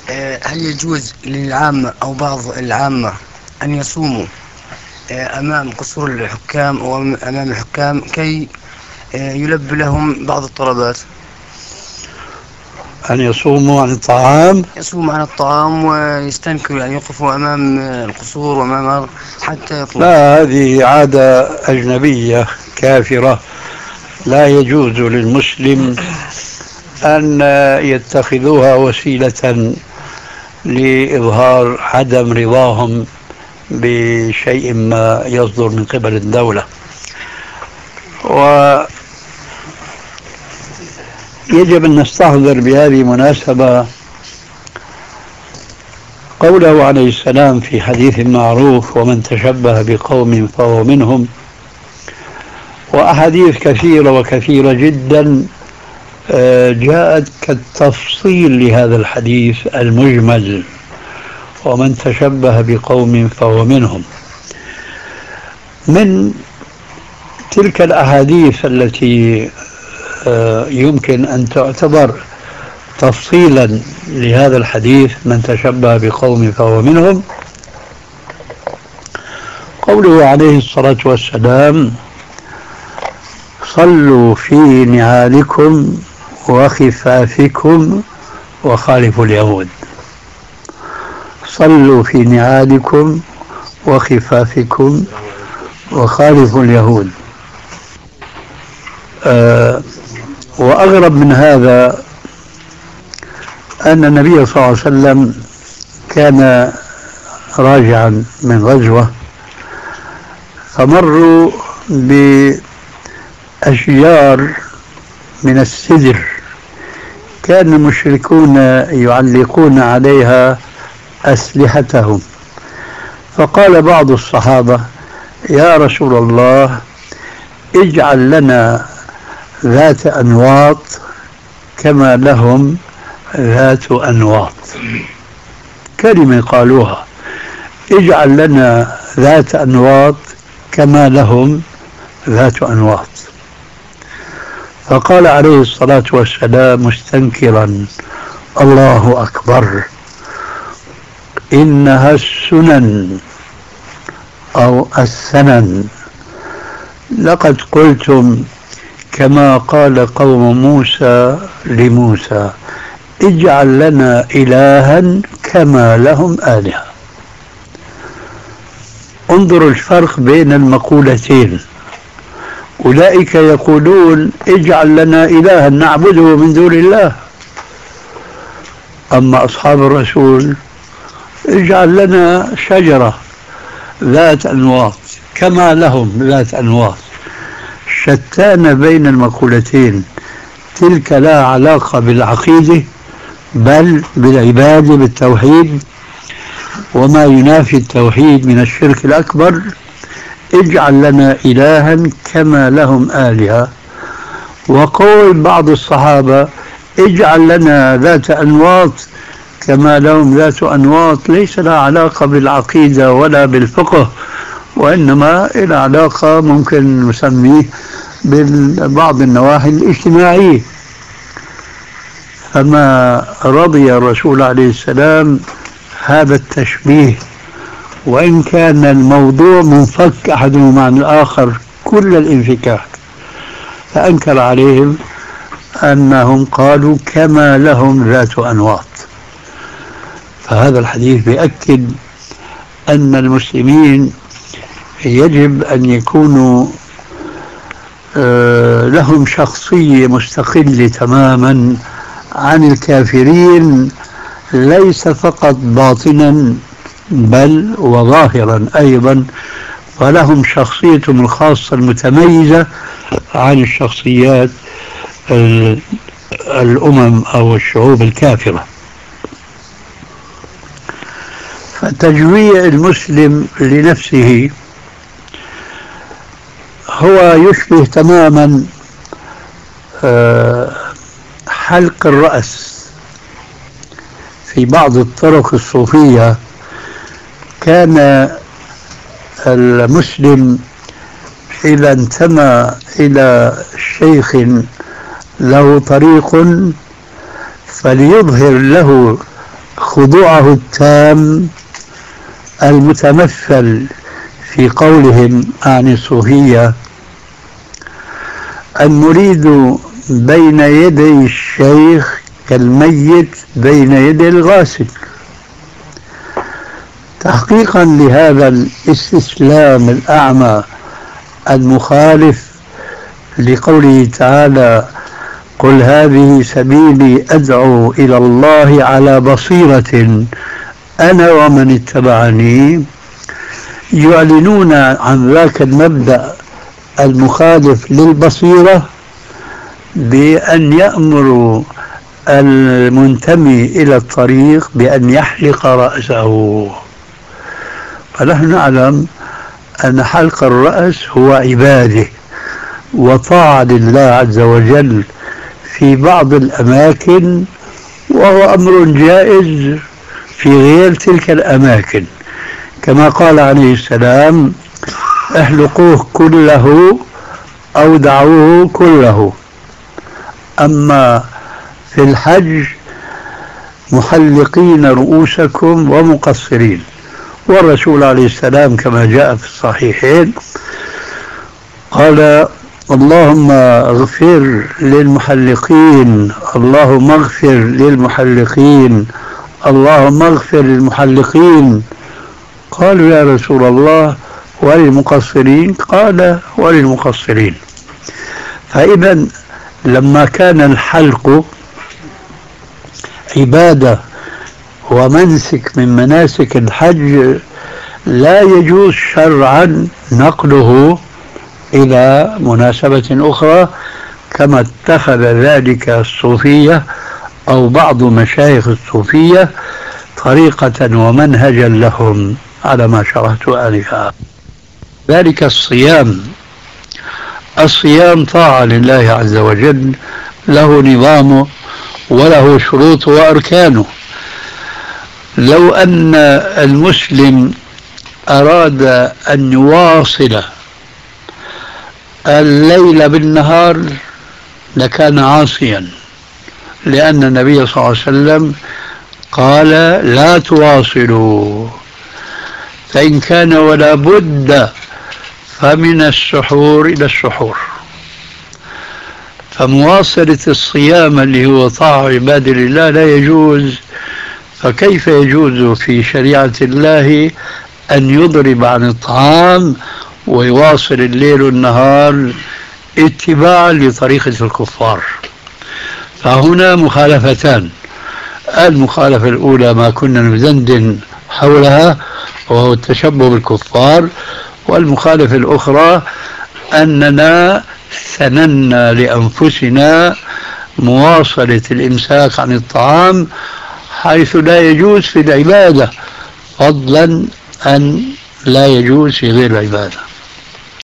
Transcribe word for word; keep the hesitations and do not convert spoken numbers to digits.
هل يجوز للعامة أو بعض العامة أن يصوموا أمام قصور الحكام أو أمام الحكام كي يلبي لهم بعض الطلبات؟ أن يصوموا عن الطعام يصوموا عن الطعام ويستنكروا، يعني يقفوا أمام القصور وأمام حتى يطلب. لا، هذه عادة أجنبية كافرة، لا يجوز للمسلم أن يتخذوها وسيلة لإظهار عدم رضاهم بشيء ما يصدر من قبل الدولة. ويجب أن نستحضر بهذه المناسبة قوله عليه السلام في حديث معروف: ومن تشبه بقوم فهو منهم. وأحاديث كثيرة وكثيرة جدا جاءت كالتفصيل لهذا الحديث المجمل: ومن تشبه بقوم فهو منهم. من تلك الأحاديث التي يمكن أن تعتبر تفصيلا لهذا الحديث من تشبه بقوم فهو منهم قوله عليه الصلاة والسلام: صلوا في نعالكم وخفافكم وخالفوا اليهود. صلوا في نعالكم وخفافكم وخالفوا اليهود. آه وأغرب من هذا أن النبي صلى الله عليه وسلم كان راجعا من غزوة، فمروا بأشجار من السدر كان المشركون يعلقون عليها أسلحتهم، فقال بعض الصحابة: يا رسول الله، اجعل لنا ذات أنواط كما لهم ذات أنواط. كلمة قالوها: اجعل لنا ذات أنواط كما لهم ذات أنواط. فقال عليه الصلاة والسلام مستنكرا: الله أكبر، إنها السنن أو السنن. لقد قلتم كما قال قوم موسى لموسى: اجعل لنا إلها كما لهم آلهة. انظروا الفرق بين المقولتين. أولئك يقولون: اجعل لنا إلها نعبده من دون الله. أما أصحاب الرسول: اجعل لنا شجرة ذات أنواط كما لهم ذات أنواط. شتان بين المقولتين، تلك لا علاقة بالعقيدة بل بالعبادة بالتوحيد، وما ينافي التوحيد من الشرك الأكبر. اجعل لنا إلها كما لهم آلهة. وقول بعض الصحابة: اجعل لنا ذات أنواط كما لهم ذات أنواط، ليس لها علاقة بالعقيدة ولا بالفقه، وإنما إلى علاقة ممكن نسميه ببعض النواحي الاجتماعية. فما رضي الرسول عليه السلام هذا التشبيه، وإن كان الموضوع منفك أحدهما عن الآخر كل الانفكاك، فأنكر عليهم أنهم قالوا كما لهم ذات أنواط. فهذا الحديث بيأكد أن المسلمين يجب أن يكونوا لهم شخصية مستقلة تماما عن الكافرين، ليس فقط باطنا بل وظاهرا أيضا، ولهم شخصيتهم الخاصة المتميزة عن الشخصيات الأمم أو الشعوب الكافرة. فتجويع المسلم لنفسه هو يشبه تماما حلق الرأس. في بعض الطرق الصوفية كان المسلم إذا انتمى إلى شيخ له طريق فليظهر له خضوعه التام المتمثل في قولهم عن الصوفية: المريد بين يدي الشيخ كالميت بين يدي الغاسل. تحقيقا لهذا الاستسلام الأعمى المخالف لقوله تعالى: قل هذه سبيلي أدعو إلى الله على بصيرة أنا ومن اتبعني، يعلنون عن ذاك المبدأ المخالف للبصيرة بأن يأمروا المنتمي إلى الطريق بأن يحلق رأسه. فنحن نعلم أن حلق الرأس هو عبادة وطاعة لله عز وجل في بعض الأماكن، وهو أمر جائز في غير تلك الأماكن، كما قال عليه السلام: احلقوه كله أو دعوه كله. أما في الحج محلقين رؤوسكم ومقصرين. والرسول عليه السلام كما جاء في الصحيحين قال: اللهم اغفر للمحلقين، اللهم اغفر للمحلقين، اللهم اغفر للمحلقين. قالوا: يا رسول الله وللمقصرين؟ قال: وللمقصرين. فإذا لما كان الحلق عبادة ومنسك من مناسك الحج، لا يجوز شرعا نقله إلى مناسبة أخرى كما اتخذ ذلك الصوفية أو بعض مشايخ الصوفية طريقة ومنهجا لهم على ما شرحت آنفا. ذلك الصيام الصيام طاعة لله عز وجل، له نظامه وله شروطه وأركانه. لو أن المسلم أراد أن يواصل الليل بالنهار لكان عاصيا، لأن النبي صلى الله عليه وسلم قال: لا تواصلوا، فإن كان ولا بد فمن السحور إلى السحور. فمواصلة الصيام اللي هو طاعة عباد الله لا يجوز. فكيف يجوز في شريعة الله أن يضرب عن الطعام ويواصل الليل والنهار اتباعا لطريقة الكفار؟ فهنا مخالفتان. المخالفة الأولى ما كنا ندندن حولها وهو التشبه بالكفار، والمخالفة الأخرى أننا سننا لأنفسنا مواصلة الإمساك عن الطعام حيث لا يجوز في العبادة، فضلا أن لا يجوز في غير العبادة.